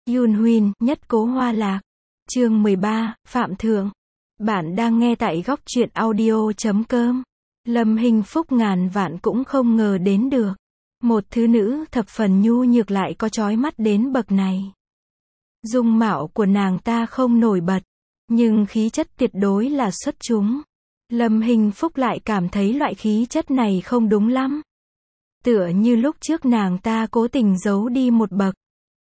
Yoon Huynh, nhất cố hoa lạc. Chương 13, Phạm Thượng. Bạn đang nghe tại góc truyện audio.com. Lâm Hinh Phúc ngàn vạn cũng không ngờ đến được. Một thứ nữ thập phần nhu nhược lại có chói mắt đến bậc này. Dung mạo của nàng ta không nổi bật, nhưng khí chất tuyệt đối là xuất chúng. Lâm Hinh Phúc lại cảm thấy loại khí chất này không đúng lắm. Tựa như lúc trước nàng ta cố tình giấu đi một bậc.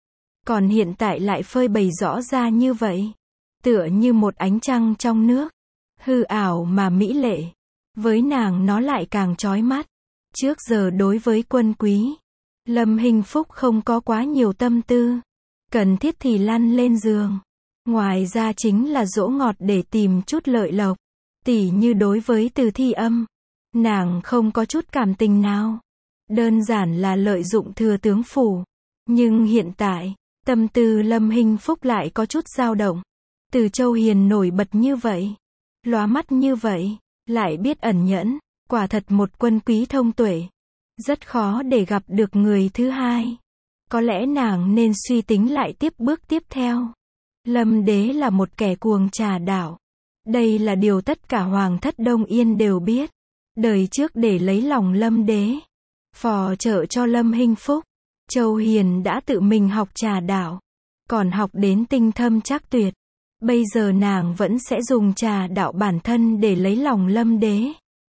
Còn hiện tại lại phơi bày rõ ra như vậy. Tựa như một ánh trăng trong nước. Hư ảo mà mỹ lệ. Với nàng nó lại càng chói mắt. Trước giờ đối với Quân Quý, Lâm Hinh Phúc không có quá nhiều tâm tư. Cần thiết thì lăn lên giường. Ngoài ra chính là dỗ ngọt để tìm chút lợi lộc. Tỉ như đối với Từ Thi Âm, nàng không có chút cảm tình nào. Đơn giản là lợi dụng thừa tướng phủ. Nhưng hiện tại, tâm tư Lâm Hinh Phúc lại có chút dao động. Từ Châu Hiền nổi bật như vậy, lóa mắt như vậy, lại biết ẩn nhẫn, quả thật một quân quý thông tuệ. Rất khó để gặp được người thứ hai. Có lẽ nàng nên suy tính lại bước tiếp theo. Lâm đế là một kẻ cuồng trà đảo. Đây là điều tất cả hoàng thất Đông Yên đều biết. Đời trước để lấy lòng Lâm đế, phò trợ cho Lâm Hinh Phúc, Châu Hiền đã tự mình học trà đạo, còn học đến tinh thâm chắc tuyệt. Bây giờ nàng vẫn sẽ dùng trà đạo bản thân để lấy lòng Lâm đế.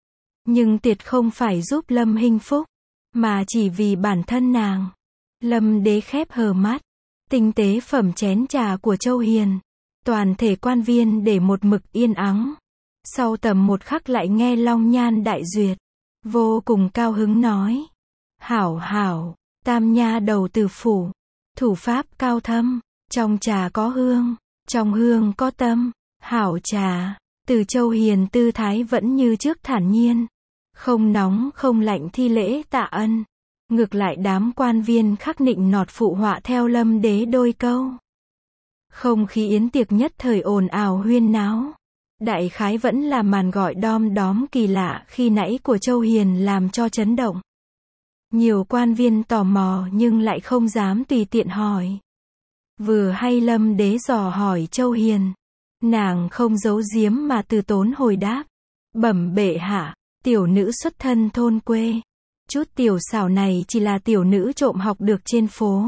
Nhưng tuyệt không phải giúp Lâm Hinh Phúc, mà chỉ vì bản thân nàng. Lâm đế khép hờ mắt, tinh tế phẩm chén trà của Châu Hiền. Toàn thể quan viên để một mực yên ắng. Sau tầm một khắc lại nghe Long Nhan đại duyệt, vô cùng cao hứng nói: hảo hảo, tam nha đầu Từ phủ, thủ pháp cao thâm, trong trà có hương, trong hương có tâm, hảo trà. Từ Châu Hiền tư thái vẫn như trước thản nhiên, không nóng không lạnh thi lễ tạ ân. Ngược lại đám quan viên khắc nịnh nọt phụ họa theo Lâm đế đôi câu. Không khí yến tiệc nhất thời ồn ào huyên náo. Đại khái vẫn là màn gọi đom đóm kỳ lạ khi nãy của Châu Hiền làm cho chấn động. Nhiều quan viên tò mò nhưng lại không dám tùy tiện hỏi. Vừa hay Lâm đế dò hỏi Châu Hiền, nàng không giấu giếm mà từ tốn hồi đáp: bẩm bệ hạ, tiểu nữ xuất thân thôn quê. Chút tiểu xảo này chỉ là tiểu nữ trộm học được trên phố.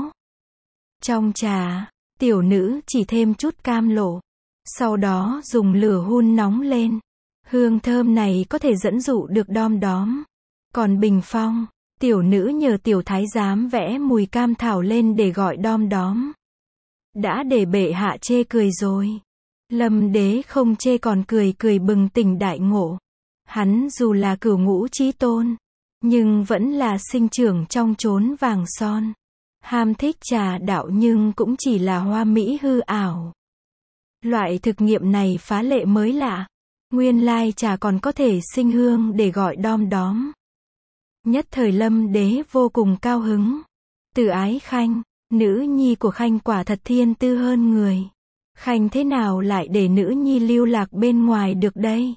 Trong trà, tiểu nữ chỉ thêm chút cam lộ, sau đó dùng lửa hun nóng lên. Hương thơm này có thể dẫn dụ được đom đóm. Còn bình phong, tiểu nữ nhờ tiểu thái giám vẽ mùi cam thảo lên để gọi đom đóm. Đã để bệ hạ chê cười rồi. Lâm đế không chê còn cười bừng tỉnh đại ngộ. Hắn dù là cửu ngũ chí tôn, nhưng vẫn là sinh trưởng trong chốn vàng son. Ham thích trà đạo nhưng cũng chỉ là hoa mỹ hư ảo. Loại thực nghiệm này phá lệ mới lạ. Nguyên lai trà còn có thể sinh hương để gọi đom đóm. Nhất thời Lâm đế vô cùng cao hứng. Từ Ái Khanh, nữ nhi của Khanh quả thật thiên tư hơn người. Khanh thế nào lại để nữ nhi lưu lạc bên ngoài được đây?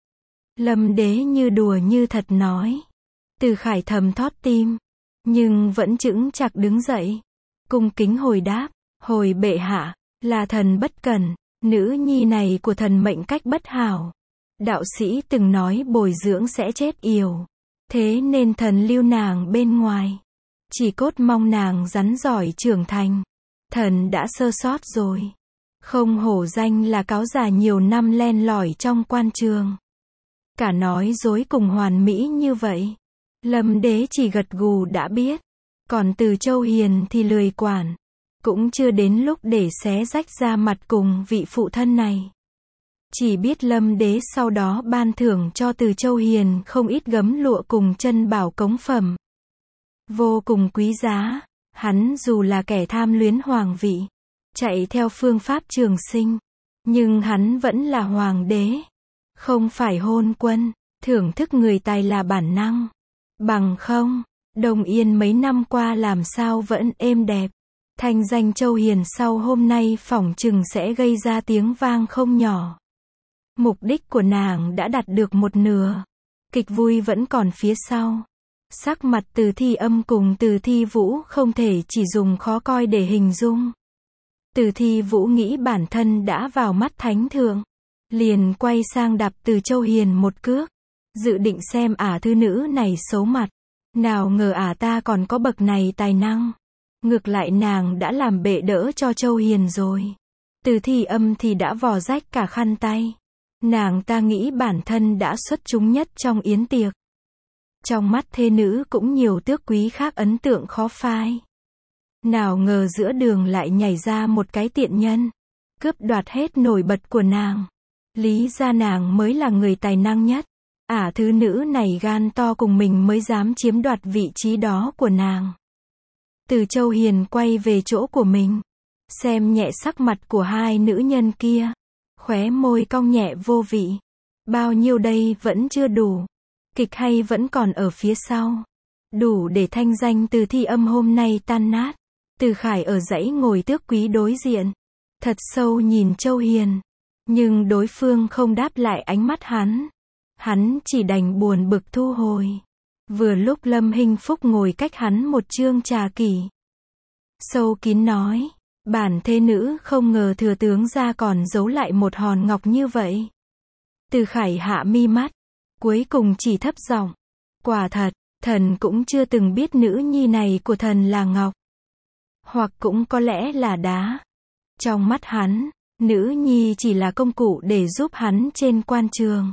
Lâm đế như đùa như thật nói. Từ Khải thầm thót tim, nhưng vẫn chững chạc đứng dậy, cung kính hồi đáp: hồi bệ hạ, là thần bất cẩn, nữ nhi này của thần mệnh cách bất hảo. Đạo sĩ từng nói bồi dưỡng sẽ chết yểu, thế nên thần lưu nàng bên ngoài. Chỉ cốt mong nàng rắn giỏi trưởng thành. Thần đã sơ sót rồi. Không hổ danh là cáo già nhiều năm len lỏi trong quan trường. Cả nói dối cùng hoàn mỹ như vậy. Lâm đế chỉ gật gù đã biết. Còn Từ Châu Hiền thì lười quản. Cũng chưa đến lúc để xé rách ra mặt cùng vị phụ thân này. Chỉ biết Lâm đế sau đó ban thưởng cho Từ Châu Hiền không ít gấm lụa cùng chân bảo cống phẩm. Vô cùng quý giá. Hắn dù là kẻ tham luyến hoàng vị, chạy theo phương pháp trường sinh, nhưng hắn vẫn là hoàng đế. Không phải hôn quân, thưởng thức người tài là bản năng. Bằng không, Đông Yên mấy năm qua làm sao vẫn êm đẹp. Thanh danh Châu Hiền sau hôm nay phỏng chừng sẽ gây ra tiếng vang không nhỏ. Mục đích của nàng đã đạt được một nửa. Kịch vui vẫn còn phía sau. Sắc mặt Từ Thi Âm cùng Từ Thi Vũ không thể chỉ dùng khó coi để hình dung. Từ Thi Vũ nghĩ bản thân đã vào mắt thánh thượng, liền quay sang đạp Từ Châu Hiền một cước, dự định xem thư nữ này xấu mặt. Nào ngờ ta còn có bậc này tài năng. Ngược lại nàng đã làm bệ đỡ cho Châu Hiền rồi. Từ Thi Âm thì đã vò rách cả khăn tay. Nàng ta nghĩ bản thân đã xuất chúng nhất trong yến tiệc. Trong mắt thê nữ cũng nhiều tước quý khác ấn tượng khó phai. Nào ngờ giữa đường lại nhảy ra một cái tiện nhân, cướp đoạt hết nổi bật của nàng. Lý ra nàng mới là người tài năng nhất. Thứ nữ này gan to cùng mình mới dám chiếm đoạt vị trí đó của nàng. Từ Châu Hiền quay về chỗ của mình, xem nhẹ sắc mặt của hai nữ nhân kia, khóe môi cong nhẹ vô vị. Bao nhiêu đây vẫn chưa đủ. Kịch hay vẫn còn ở phía sau. Đủ để thanh danh Từ Thi Âm hôm nay tan nát. Từ Khải ở dãy ngồi tước quý đối diện, thật sâu nhìn Châu Hiền, nhưng đối phương không đáp lại ánh mắt hắn. Hắn chỉ đành buồn bực thu hồi. Vừa lúc Lâm Hinh Phúc ngồi cách hắn một chương trà kỷ, sâu kín nói, bản thê nữ không ngờ thừa tướng gia còn giấu lại một hòn ngọc như vậy. Từ Khải hạ mi mắt, cuối cùng chỉ thấp giọng, quả thật, thần cũng chưa từng biết nữ nhi này của thần là ngọc, hoặc cũng có lẽ là đá. Trong mắt hắn, nữ nhi chỉ là công cụ để giúp hắn trên quan trường.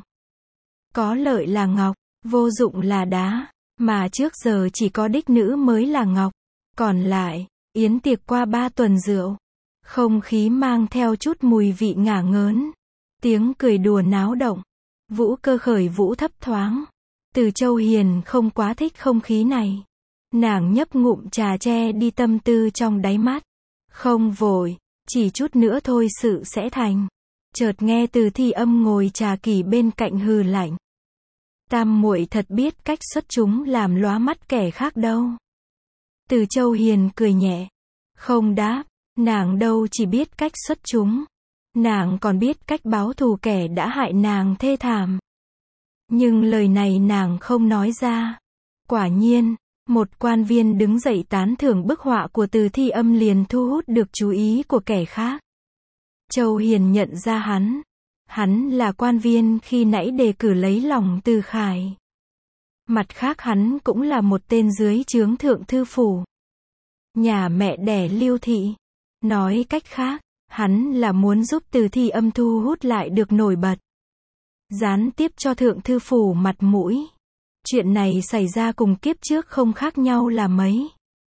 Có lợi là ngọc, vô dụng là đá, mà trước giờ chỉ có đích nữ mới là ngọc. Còn lại, yến tiệc qua 3 tuần rượu, không khí mang theo chút mùi vị ngả ngớn, tiếng cười đùa náo động, vũ cơ khởi vũ thấp thoáng. Từ Châu Hiền không quá thích không khí này. Nàng nhấp ngụm trà che đi tâm tư trong đáy mắt. Không vội, chỉ chút nữa thôi sự sẽ thành. Chợt nghe Từ Thi Âm ngồi trà kỷ bên cạnh hừ lạnh. Tam muội thật biết cách xuất chúng làm lóa mắt kẻ khác đâu. Từ Châu Hiền cười nhẹ, không đáp, nàng đâu chỉ biết cách xuất chúng, nàng còn biết cách báo thù kẻ đã hại nàng thê thảm. Nhưng lời này nàng không nói ra. Quả nhiên, một quan viên đứng dậy tán thưởng bức họa của Từ Thi Âm liền thu hút được chú ý của kẻ khác. Châu Hiền nhận ra hắn là quan viên khi nãy đề cử lấy lòng Từ Khải. Mặt khác hắn cũng là một tên dưới trướng thượng thư phủ, nhà mẹ đẻ Lưu Thị. Nói cách khác, hắn là muốn giúp Từ Thi Âm thu hút lại được nổi bật, gián tiếp cho thượng thư phủ mặt mũi. Chuyện này xảy ra cùng kiếp trước không khác nhau là mấy.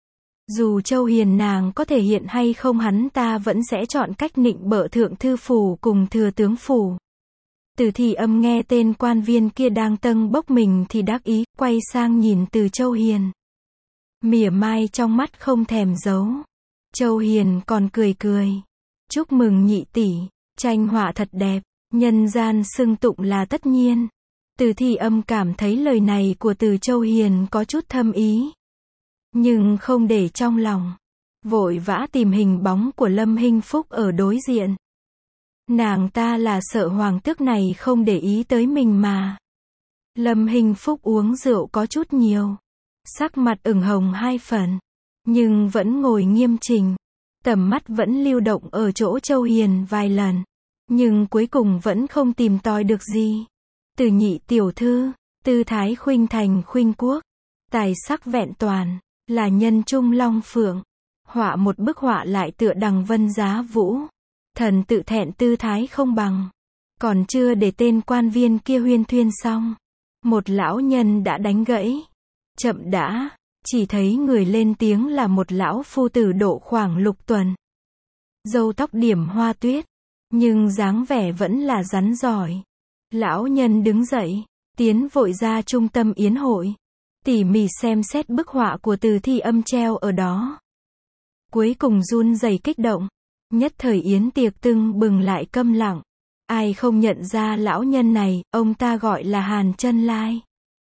Dù Châu Hiền nàng có thể hiện hay không, hắn ta vẫn sẽ chọn cách nịnh bợ thượng thư phủ cùng thừa tướng phủ. Từ Thi Âm nghe tên quan viên kia đang tâng bốc mình thì đắc ý, quay sang nhìn Từ Châu Hiền. Mỉa mai trong mắt không thèm giấu. Châu Hiền còn cười cười. Chúc mừng nhị tỷ, tranh họa thật đẹp, nhân gian xưng tụng là tất nhiên. Từ Thi Âm cảm thấy lời này của Từ Châu Hiền có chút thâm ý, nhưng không để trong lòng. Vội vã tìm hình bóng của Lâm Hinh Phúc ở đối diện. Nàng ta là sợ hoàng tước này không để ý tới mình mà. Lâm Hinh Phúc uống rượu có chút nhiều, sắc mặt ửng hồng 2 phần, nhưng vẫn ngồi nghiêm chỉnh. Tầm mắt vẫn lưu động ở chỗ Châu Hiền vài lần, nhưng cuối cùng vẫn không tìm tòi được gì. Từ nhị tiểu thư, tư thái khuynh thành khuynh quốc, tài sắc vẹn toàn, là nhân trung long phượng. Họa một bức họa lại tựa đằng vân giá vũ. Thần tự thẹn tư thái không bằng. Còn chưa để tên quan viên kia huyên thuyên xong, một lão nhân đã đánh gãy. Chậm đã, chỉ thấy người lên tiếng là một lão phu tử độ khoảng lục tuần. Râu tóc điểm hoa tuyết, nhưng dáng vẻ vẫn là rắn giỏi. Lão nhân đứng dậy, tiến vội ra trung tâm yến hội, tỉ mỉ xem xét bức họa của Từ Thi Âm treo ở đó. Cuối cùng run rẩy kích động, nhất thời yến tiệc tưng bừng lại câm lặng. Ai không nhận ra lão nhân này, ông ta gọi là Hàn Chân Lai.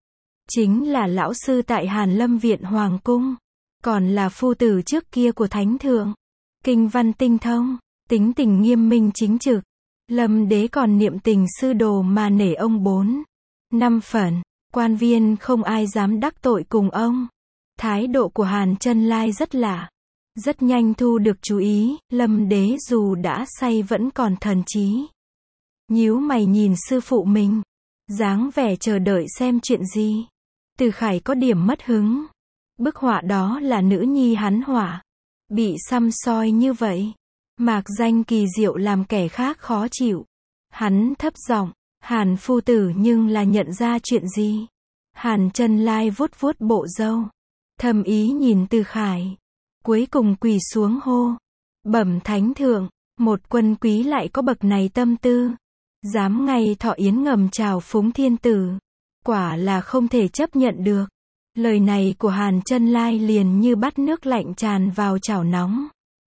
Chính là lão sư tại Hàn Lâm Viện Hoàng Cung, còn là phu tử trước kia của Thánh Thượng. Kinh văn tinh thông, tính tình nghiêm minh chính trực. Lâm đế còn niệm tình sư đồ mà nể ông 4-5 phần, quan viên không ai dám đắc tội cùng ông. Thái độ của Hàn Chân Lai rất lạ, Rất nhanh thu được chú ý, Lâm Đế dù đã say vẫn còn thần trí. Nhíu mày nhìn sư phụ mình, dáng vẻ chờ đợi xem chuyện gì. Từ Khải có điểm mất hứng. Bức họa đó là nữ nhi hắn họa. Bị săm soi như vậy. Mạc danh kỳ diệu làm kẻ khác khó chịu. Hắn thấp giọng, Hàn phu tử nhưng là nhận ra chuyện gì? Hàn Chân Lai vuốt vuốt bộ râu. Thầm ý nhìn Từ Khải. Cuối cùng quỳ xuống hô. Bẩm thánh thượng, một quân quý lại có bậc này tâm tư. Dám ngay thọ yến ngầm chào phúng thiên tử. Quả là không thể chấp nhận được. Lời này của Hàn Chân Lai liền như bắt nước lạnh tràn vào chảo nóng.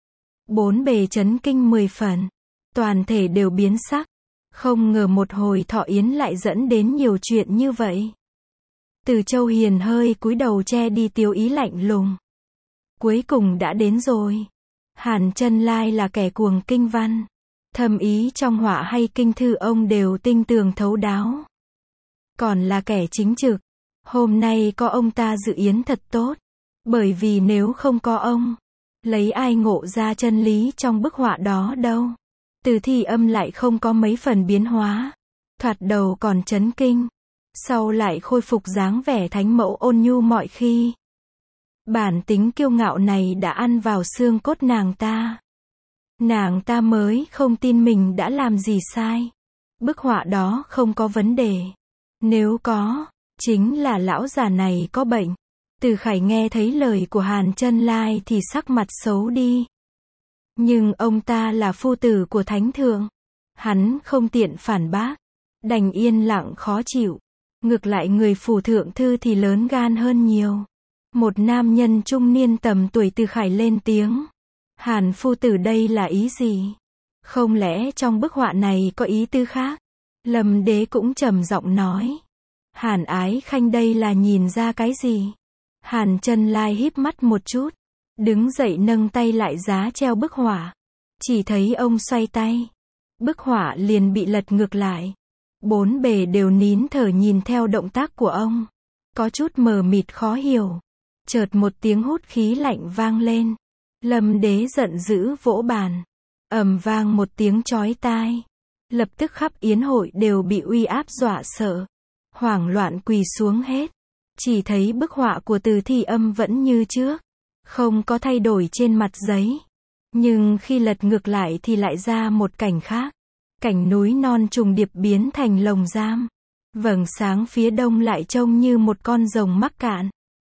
Bốn bề chấn kinh 10 phần. Toàn thể đều biến sắc. Không ngờ một hồi thọ yến lại dẫn đến nhiều chuyện như vậy. Từ Châu Hiền hơi cúi đầu che đi tiêu ý lạnh lùng. Cuối cùng đã đến rồi. Hàn Chân Lai là kẻ cuồng kinh văn. Thâm ý trong họa hay kinh thư ông đều tinh tường thấu đáo. Còn là kẻ chính trực. Hôm nay có ông ta dự yến thật tốt. Bởi vì nếu không có ông, lấy ai ngộ ra chân lý trong bức họa đó đâu. Từ Thi Âm lại không có mấy phần biến hóa. Thoạt đầu còn chấn kinh. Sau lại khôi phục dáng vẻ thánh mẫu ôn nhu mọi khi. Bản tính kiêu ngạo này đã ăn vào xương cốt nàng ta. Nàng ta mới không tin mình đã làm gì sai. Bức họa đó không có vấn đề. Nếu có, chính là lão già này có bệnh. Từ Khải nghe thấy lời của Hàn Chân Lai thì sắc mặt xấu đi. Nhưng ông ta là phu tử của thánh thượng. Hắn không tiện phản bác. Đành yên lặng khó chịu. Ngược lại người phủ thượng thư thì lớn gan hơn nhiều. Một nam nhân trung niên tầm tuổi Từ Khải lên tiếng. Hàn phu tử đây là ý gì? Không lẽ trong bức họa này có ý tư khác? Lâm Đế cũng trầm giọng nói. Hàn Ái Khanh đây là nhìn ra cái gì? Hàn Chân Lai híp mắt một chút. Đứng dậy nâng tay lại giá treo bức họa. Chỉ thấy ông xoay tay. Bức họa liền bị lật ngược lại. Bốn bề đều nín thở nhìn theo động tác của ông. Có chút mờ mịt khó hiểu. Chợt một tiếng hút khí lạnh vang lên. Lâm Đế giận dữ vỗ bàn. Ầm vang một tiếng chói tai. Lập tức khắp yến hội đều bị uy áp dọa sợ. Hoảng loạn quỳ xuống hết. Chỉ thấy bức họa của Từ Thi Âm vẫn như trước. Không có thay đổi trên mặt giấy. Nhưng khi lật ngược lại thì lại ra một cảnh khác. Cảnh núi non trùng điệp biến thành lồng giam. Vầng sáng phía đông lại trông như một con rồng mắc cạn.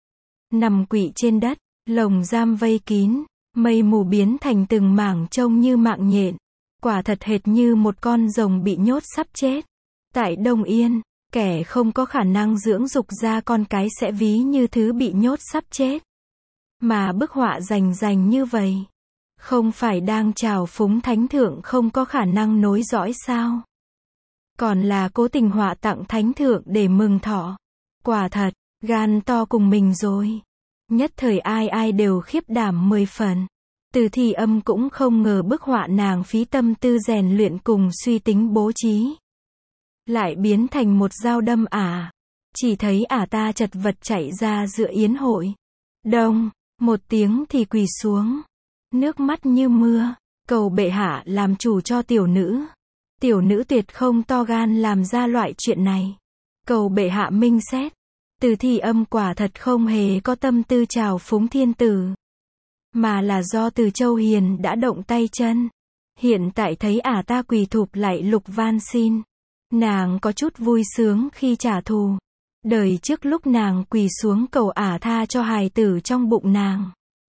Nằm quỵ trên đất, lồng giam vây kín. Mây mù biến thành từng mảng trông như mạng nhện. Quả thật hệt như một con rồng bị nhốt sắp chết. Tại Đông Yên, kẻ không có khả năng dưỡng dục ra con cái sẽ ví như thứ bị nhốt sắp chết. Mà bức họa rành như vậy. Không phải đang trào phúng thánh thượng không có khả năng nối dõi sao? Còn là cố tình họa tặng thánh thượng để mừng thọ. Quả thật, gan to cùng mình rồi. Nhất thời ai đều khiếp đảm 10 phần. Từ Thi Âm cũng không ngờ bức họa nàng phí tâm tư rèn luyện cùng suy tính bố trí. Lại biến thành một dao đâm ả. Chỉ thấy ả ta chật vật chạy ra giữa yến hội. Đông, một tiếng thì quỳ xuống. Nước mắt như mưa. Cầu bệ hạ làm chủ cho tiểu nữ. Tiểu nữ tuyệt không to gan làm ra loại chuyện này. Cầu bệ hạ minh xét. Từ Thi Âm quả thật không hề có tâm tư trào phúng thiên tử. Mà là do Từ Châu Hiền đã động tay chân. Hiện tại thấy ả ta quỳ thụp lại lục van xin. Nàng có chút vui sướng khi trả thù. Đời trước lúc nàng quỳ xuống cầu ả tha cho hài tử trong bụng nàng.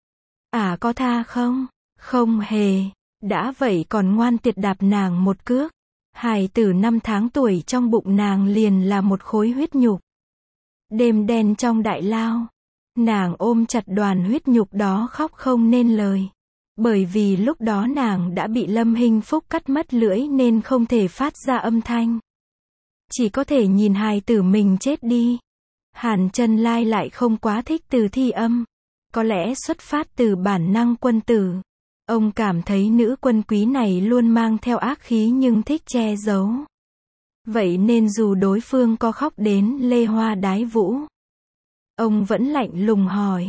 Ả có tha không? Không hề. Đã vậy còn ngoan tiệt đạp nàng một cước. Hài tử 5 tháng tuổi trong bụng nàng liền là một khối huyết nhục. Đêm đen trong đại lao. Nàng ôm chặt đoàn huyết nhục đó khóc không nên lời. Bởi vì lúc đó nàng đã bị Lâm Hinh Phúc cắt mất lưỡi nên không thể phát ra âm thanh. Chỉ có thể nhìn hài tử mình chết đi. Hàn Chân Lai lại không quá thích Từ Thi Âm. Có lẽ xuất phát từ bản năng quân tử. Ông cảm thấy nữ quân quý này luôn mang theo ác khí nhưng thích che giấu. Vậy nên dù đối phương có khóc đến lê hoa đái vũ, ông vẫn lạnh lùng hỏi.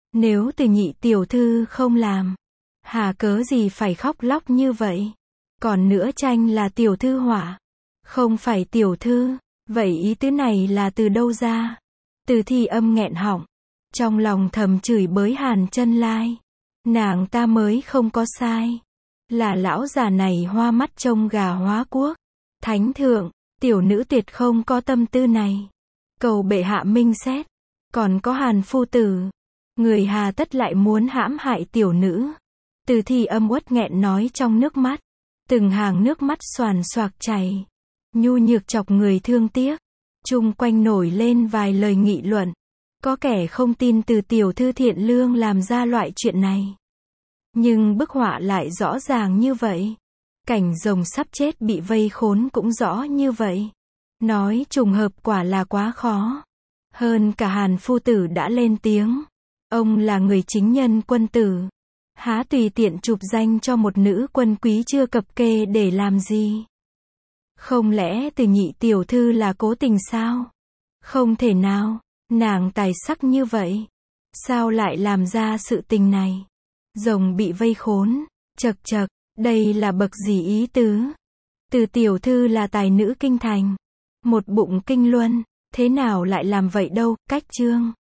Nếu từ nhị tiểu thư không làm, hà cớ gì phải khóc lóc như vậy? Còn nữa Tranh là tiểu thư họa, không phải tiểu thư, vậy ý tứ này là từ đâu ra? Từ Thi Âm nghẹn họng, trong lòng thầm chửi bới Hàn Chân Lai. Nàng ta mới không có sai. Là lão già này hoa mắt trông gà hóa cuốc. Thánh thượng, tiểu nữ tuyệt không có tâm tư này. Cầu bệ hạ minh xét. Còn có Hàn phu tử, người hà tất lại muốn hãm hại tiểu nữ. Từ Thi Âm uất nghẹn nói trong nước mắt. Từng hàng nước mắt xoàn xoạc chảy. Nhu nhược chọc người thương tiếc. Chung quanh nổi lên vài lời nghị luận. Có kẻ không tin từ tiểu thư thiện lương làm ra loại chuyện này. Nhưng bức họa lại rõ ràng như vậy. Cảnh rồng sắp chết bị vây khốn cũng rõ như vậy. Nói trùng hợp quả là quá khó. Hơn cả Hàn phu tử đã lên tiếng. Ông là người chính nhân quân tử. Há tùy tiện chụp danh cho một nữ quân quý chưa cập kê để làm gì? Không lẽ từ nhị tiểu thư là cố tình sao? Không thể nào, nàng tài sắc như vậy. Sao lại làm ra sự tình này? Rồng bị vây khốn, chật chật, đây là bậc gì ý tứ? Từ tiểu thư là tài nữ kinh thành, một bụng kinh luân, thế nào lại làm vậy đâu? Cách chương